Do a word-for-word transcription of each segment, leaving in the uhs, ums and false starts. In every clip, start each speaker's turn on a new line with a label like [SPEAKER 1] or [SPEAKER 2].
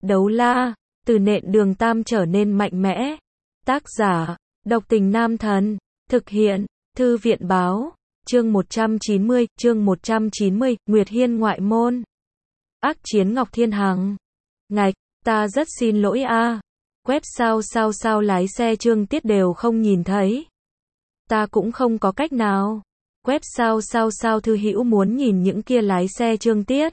[SPEAKER 1] Đấu la, từ nện đường tam trở nên mạnh mẽ. Tác giả, Độc Tình Nam Thần. Thực hiện, Thư viện Báo. Chương một trăm chín mươi, chương một trăm chín mươi, Nguyệt Hiên ngoại môn. Ác chiến Ngọc Thiên Hằng. Ngạch, ta rất xin lỗi a. Quét sao sao sao lái xe Trương Tiết đều không nhìn thấy. Ta cũng không có cách nào. Quét sao sao sao thư hữu muốn nhìn những kia lái xe Trương Tiết.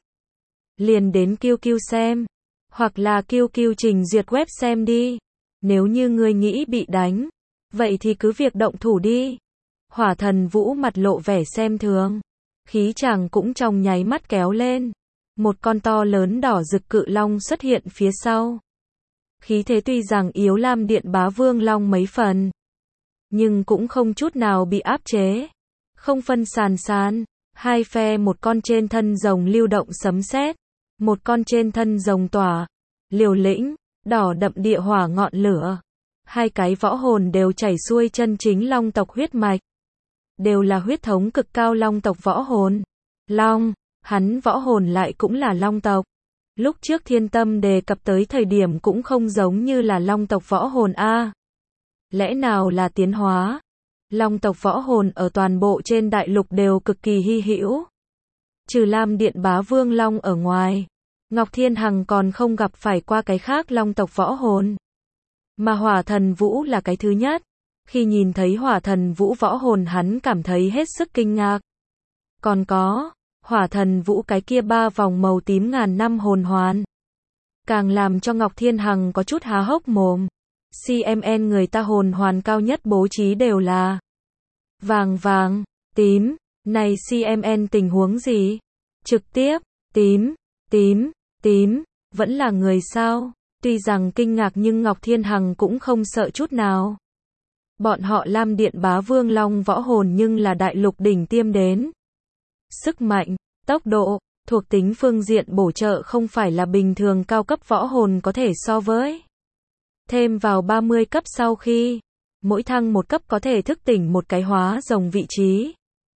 [SPEAKER 1] Liền đến Q Q xem. Hoặc là Q Q trình duyệt web xem đi. Nếu như ngươi nghĩ bị đánh, vậy thì cứ việc động thủ đi. Hỏa Thần Vũ mặt lộ vẻ xem thường. Khí chàng cũng trong nháy mắt kéo lên. Một con to lớn đỏ rực cự long xuất hiện phía sau. Khí thế tuy rằng yếu Lam Điện Bá Vương Long mấy phần, nhưng cũng không chút nào bị áp chế. Không phân sàn sàn, hai phe, một con trên thân rồng lưu động sấm sét, một con trên thân rồng tỏa liều lĩnh, đỏ đậm địa hỏa ngọn lửa. Hai cái võ hồn đều chảy xuôi chân chính long tộc huyết mạch. Đều là huyết thống cực cao long tộc võ hồn. Long, hắn võ hồn lại cũng là long tộc. Lúc trước Thiên Tâm đề cập tới thời điểm cũng không giống như là long tộc võ hồn a. Lẽ nào là tiến hóa? Long tộc võ hồn ở toàn bộ trên đại lục đều cực kỳ hy hữu. Trừ Lam Điện Bá Vương Long ở ngoài, Ngọc Thiên Hằng còn không gặp phải qua cái khác long tộc võ hồn. Mà Hỏa Thần Vũ là cái thứ nhất. Khi nhìn thấy Hỏa Thần Vũ võ hồn hắn cảm thấy hết sức kinh ngạc. Còn có, Hỏa Thần Vũ cái kia ba vòng màu tím ngàn năm hồn hoàn. Càng làm cho Ngọc Thiên Hằng có chút há hốc mồm. xê em en người ta hồn hoàn cao nhất bố trí đều là vàng vàng, tím. Này xê em en tình huống gì? Trực tiếp, tím, tím, tím, vẫn là người sao? Tuy rằng kinh ngạc nhưng Ngọc Thiên Hằng cũng không sợ chút nào. Bọn họ Lam Điện Bá Vương Long võ hồn nhưng là đại lục đỉnh tiêm đến. Sức mạnh, tốc độ, thuộc tính phương diện bổ trợ không phải là bình thường cao cấp võ hồn có thể so với. Thêm vào ba mươi cấp sau khi, mỗi thăng một cấp có thể thức tỉnh một cái hóa rồng vị trí.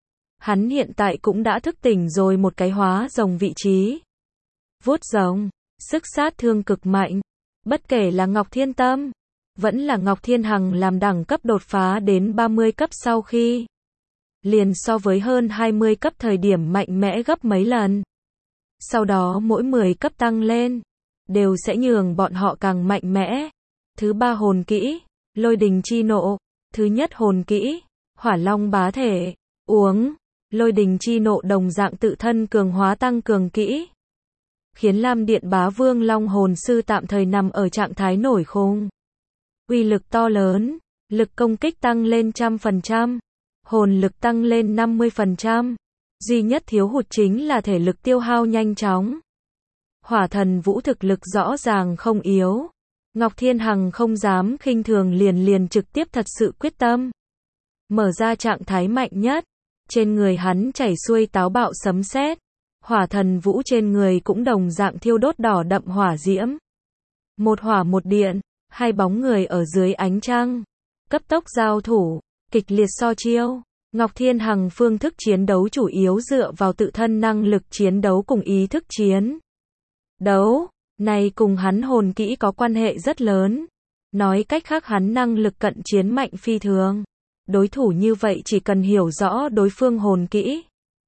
[SPEAKER 1] Hắn hiện tại cũng đã thức tỉnh rồi một cái hóa rồng vị trí. Vuốt rồng, sức sát thương cực mạnh. Bất kể là Ngọc Thiên Tâm, vẫn là Ngọc Thiên Hằng làm đẳng cấp đột phá đến ba mươi cấp sau khi, liền so với hơn hai mươi cấp thời điểm mạnh mẽ gấp mấy lần. Sau đó mỗi mười cấp tăng lên, đều sẽ nhường bọn họ càng mạnh mẽ. Thứ ba hồn kỹ, Lôi Đình Chi Nộ. Thứ nhất hồn kỹ, Hỏa Long Bá Thể. Uống, Lôi Đình Chi Nộ đồng dạng tự thân cường hóa tăng cường kỹ. Khiến Lam Điện Bá Vương Long hồn sư tạm thời nằm ở trạng thái nổi khùng. Uy lực to lớn, lực công kích tăng lên trăm phần trăm, hồn lực tăng lên năm mươi phần trăm. Duy nhất thiếu hụt chính là thể lực tiêu hao nhanh chóng. Hỏa Thần Vũ thực lực rõ ràng không yếu. Ngọc Thiên Hằng không dám khinh thường, liền liền trực tiếp thật sự quyết tâm. Mở ra trạng thái mạnh nhất. Trên người hắn chảy xuôi táo bạo sấm sét. Hỏa Thần Vũ trên người cũng đồng dạng thiêu đốt đỏ đậm hỏa diễm. Một hỏa một điện, hai bóng người ở dưới ánh trăng, cấp tốc giao thủ, kịch liệt so chiêu. Ngọc Thiên Hằng phương thức chiến đấu chủ yếu dựa vào tự thân năng lực chiến đấu cùng ý thức chiến đấu, này cùng hắn hồn kỹ có quan hệ rất lớn. Nói cách khác hắn năng lực cận chiến mạnh phi thường. Đối thủ như vậy chỉ cần hiểu rõ đối phương hồn kỹ,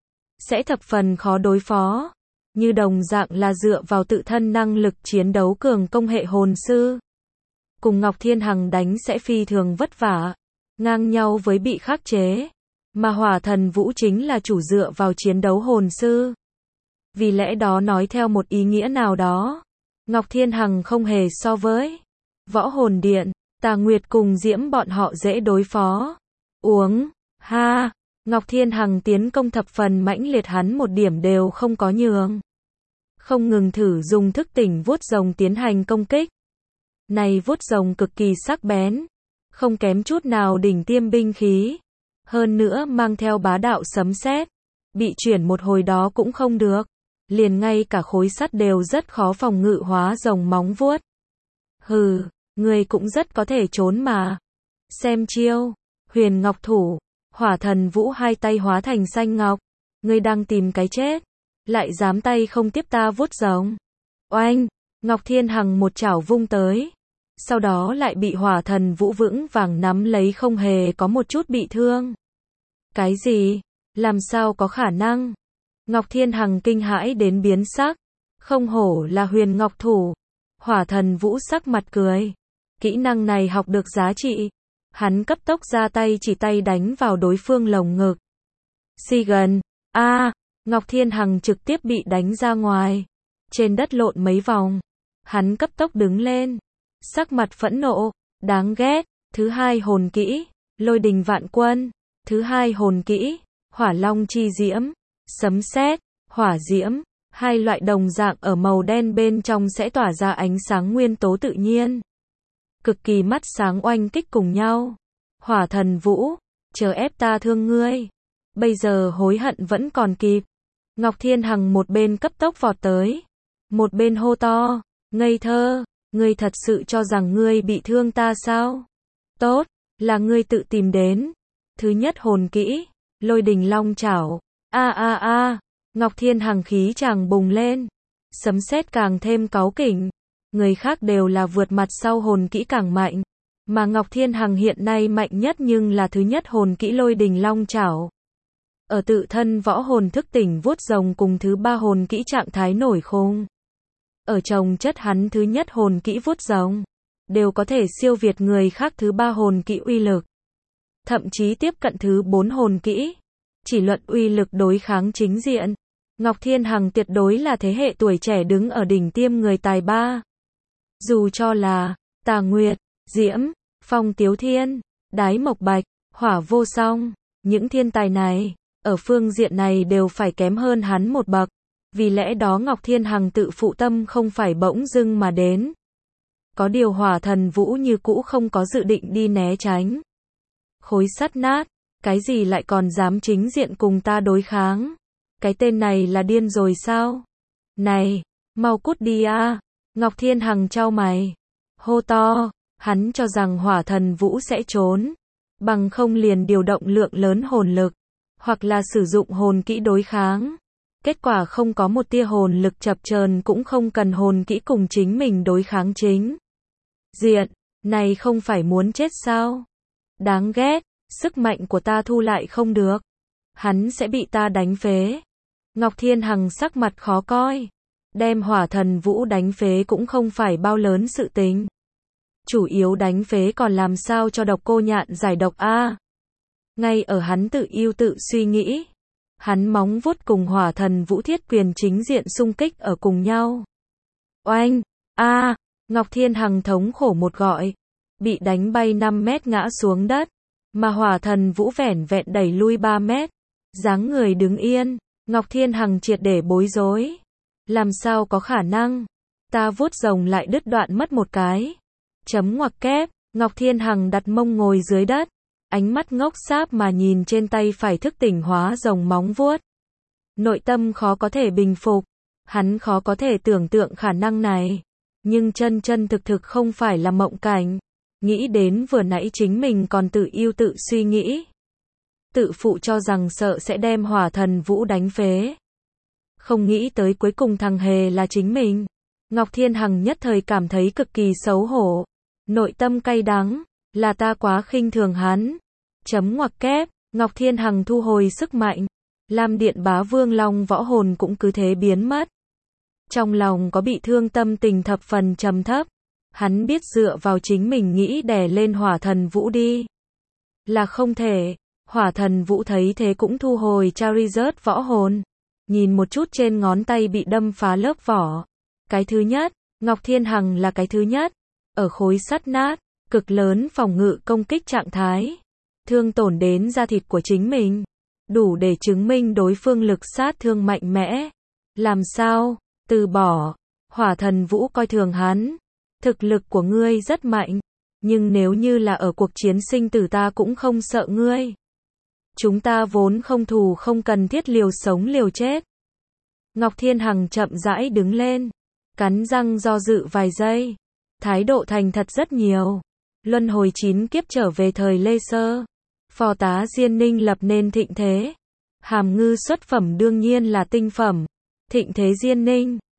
[SPEAKER 1] sẽ thập phần khó đối phó. Như đồng dạng là dựa vào tự thân năng lực chiến đấu cường công hệ hồn sư, cùng Ngọc Thiên Hằng đánh sẽ phi thường vất vả, ngang nhau với bị khắc chế. Mà Hỏa Thần Vũ chính là chủ dựa vào chiến đấu hồn sư. Vì lẽ đó nói theo một ý nghĩa nào đó, Ngọc Thiên Hằng không hề so với Võ Hồn Điện, Tà Nguyệt cùng Diễm bọn họ dễ đối phó. Uống, ha, Ngọc Thiên Hằng tiến công thập phần mãnh liệt, hắn một điểm đều không có nhường. Không ngừng thử dùng thức tỉnh vuốt rồng tiến hành công kích. Này vuốt rồng cực kỳ sắc bén, không kém chút nào đỉnh tiêm binh khí. Hơn nữa mang theo bá đạo sấm sét, bị chuyển một hồi đó cũng không được. Liền ngay cả khối sắt đều rất khó phòng ngự hóa rồng móng vuốt. Hừ, người cũng rất có thể trốn mà. Xem chiêu, Huyền Ngọc Thủ. Hỏa Thần Vũ hai tay hóa thành xanh ngọc. Ngươi đang tìm cái chết, lại dám tay không tiếp ta vuốt rồng. Oanh, Ngọc Thiên Hằng một chảo vung tới, sau đó lại bị hỏa thần vũ vững vàng nắm lấy, không hề có một chút bị thương. Cái gì? Làm sao có khả năng? Ngọc Thiên Hằng kinh hãi đến biến sắc, không hổ là huyền ngọc thủ. Hỏa thần vũ sắc mặt cười, kỹ năng này học được giá trị. Hắn cấp tốc ra tay, chỉ tay đánh vào đối phương lồng ngực. Si gần, a, Ngọc Thiên Hằng trực tiếp bị đánh ra ngoài, trên đất lộn mấy vòng. Hắn cấp tốc đứng lên, sắc mặt phẫn nộ, đáng ghét. Thứ hai hồn kỹ, lôi đình vạn quân. Thứ hai hồn kỹ, hỏa long chi diễm, sấm sét, hỏa diễm. Hai loại đồng dạng ở màu đen bên trong sẽ tỏa ra ánh sáng nguyên tố tự nhiên, cực kỳ mắt sáng oanh kích cùng nhau. Hỏa thần vũ, chờ ép ta thương ngươi, bây giờ hối hận vẫn còn kịp. Ngọc Thiên Hằng một bên cấp tốc vọt tới, một bên hô to, ngây thơ, ngươi thật sự cho rằng ngươi bị thương ta sao? Tốt, là ngươi tự tìm đến. Thứ nhất hồn kỹ, lôi đình long chảo. A a a, Ngọc Thiên Hằng khí chàng bùng lên, sấm sét càng thêm cáu kỉnh. Người khác đều là vượt mặt sau hồn kỹ càng mạnh, mà Ngọc Thiên Hằng hiện nay mạnh nhất nhưng là thứ nhất hồn kỹ lôi đình long chảo. Ở tự thân võ hồn thức tỉnh vuốt rồng cùng thứ ba hồn kỹ trạng thái nổi khung. Ở chồng chất hắn thứ nhất hồn kỹ vuốt rồng, đều có thể siêu việt người khác thứ ba hồn kỹ uy lực. Thậm chí tiếp cận thứ bốn hồn kỹ. Chỉ luận uy lực đối kháng chính diện, Ngọc Thiên Hằng tuyệt đối là thế hệ tuổi trẻ đứng ở đỉnh tiêm người tài ba. Dù cho là Tà Nguyệt, Diễm, Phong Tiếu Thiên, Đái Mộc Bạch, Hỏa Vô Song, những thiên tài này, ở phương diện này đều phải kém hơn hắn một bậc. Vì lẽ đó Ngọc Thiên Hằng tự phụ tâm không phải bỗng dưng mà đến. Có điều hỏa thần vũ như cũ không có dự định đi né tránh. Khối sắt nát, cái gì lại còn dám chính diện cùng ta đối kháng? Cái tên này là điên rồi sao? Này, mau cút đi a! Ngọc Thiên Hằng chau mày, hô to, hắn cho rằng hỏa thần vũ sẽ trốn, bằng không liền điều động lượng lớn hồn lực, hoặc là sử dụng hồn kỹ đối kháng. Kết quả không có một tia hồn lực chập chờn, cũng không cần hồn kỹ cùng chính mình đối kháng chính diện, này không phải muốn chết sao? Đáng ghét, sức mạnh của ta thu lại không được, hắn sẽ bị ta đánh phế. Ngọc Thiên Hằng sắc mặt khó coi, đem hỏa thần vũ đánh phế cũng không phải bao lớn sự tình. Chủ yếu đánh phế còn làm sao cho độc cô nhạn giải độc a? Ngay ở hắn tự yêu tự suy nghĩ, hắn móng vuốt cùng hỏa thần vũ thiết quyền chính diện xung kích ở cùng nhau. Oanh, a, Ngọc Thiên Hằng thống khổ một gọi, bị đánh bay năm mét ngã xuống đất, mà hỏa thần vũ vẻn vẹn đẩy lui ba mét, dáng người đứng yên. Ngọc Thiên Hằng triệt để bối rối. Làm sao có khả năng? Ta vuốt rồng lại đứt đoạn mất một cái. Chấm ngoặc kép, Ngọc Thiên Hằng đặt mông ngồi dưới đất, ánh mắt ngốc sáp mà nhìn trên tay phải thức tỉnh hóa rồng móng vuốt. Nội tâm khó có thể bình phục, hắn khó có thể tưởng tượng khả năng này, nhưng chân chân thực thực không phải là mộng cảnh. Nghĩ đến vừa nãy chính mình còn tự yêu tự suy nghĩ, tự phụ cho rằng sợ sẽ đem hỏa thần vũ đánh phế. Không nghĩ tới cuối cùng thằng hề là chính mình. Ngọc Thiên Hằng nhất thời cảm thấy cực kỳ xấu hổ, nội tâm cay đắng, là ta quá khinh thường hắn. Chấm ngoặc kép, Ngọc Thiên Hằng thu hồi sức mạnh, Lam Điện Bá Vương Long võ hồn cũng cứ thế biến mất. Trong lòng có bị thương, tâm tình thập phần trầm thấp. Hắn biết dựa vào chính mình nghĩ đè lên hỏa thần vũ đi là không thể. Hỏa thần vũ thấy thế cũng thu hồi Charizard võ hồn, nhìn một chút trên ngón tay bị đâm phá lớp vỏ. Cái thứ nhất, Ngọc Thiên Hằng là cái thứ nhất, ở khối sắt nát, cực lớn phòng ngự công kích trạng thái, thương tổn đến da thịt của chính mình, đủ để chứng minh đối phương lực sát thương mạnh mẽ. Làm sao? Từ bỏ. Hỏa thần vũ coi thường hắn. Thực lực của ngươi rất mạnh, nhưng nếu như là ở cuộc chiến sinh tử ta cũng không sợ ngươi. Chúng ta vốn không thù, không cần thiết liều sống liều chết. Ngọc Thiên Hằng chậm rãi đứng lên, cắn răng do dự vài giây, thái độ thành thật rất nhiều. Luân hồi chín kiếp trở về thời Lê Sơ, phò tá Diên Ninh lập nên thịnh thế. Hàm Ngư xuất phẩm đương nhiên là tinh phẩm. Thịnh thế Diên Ninh,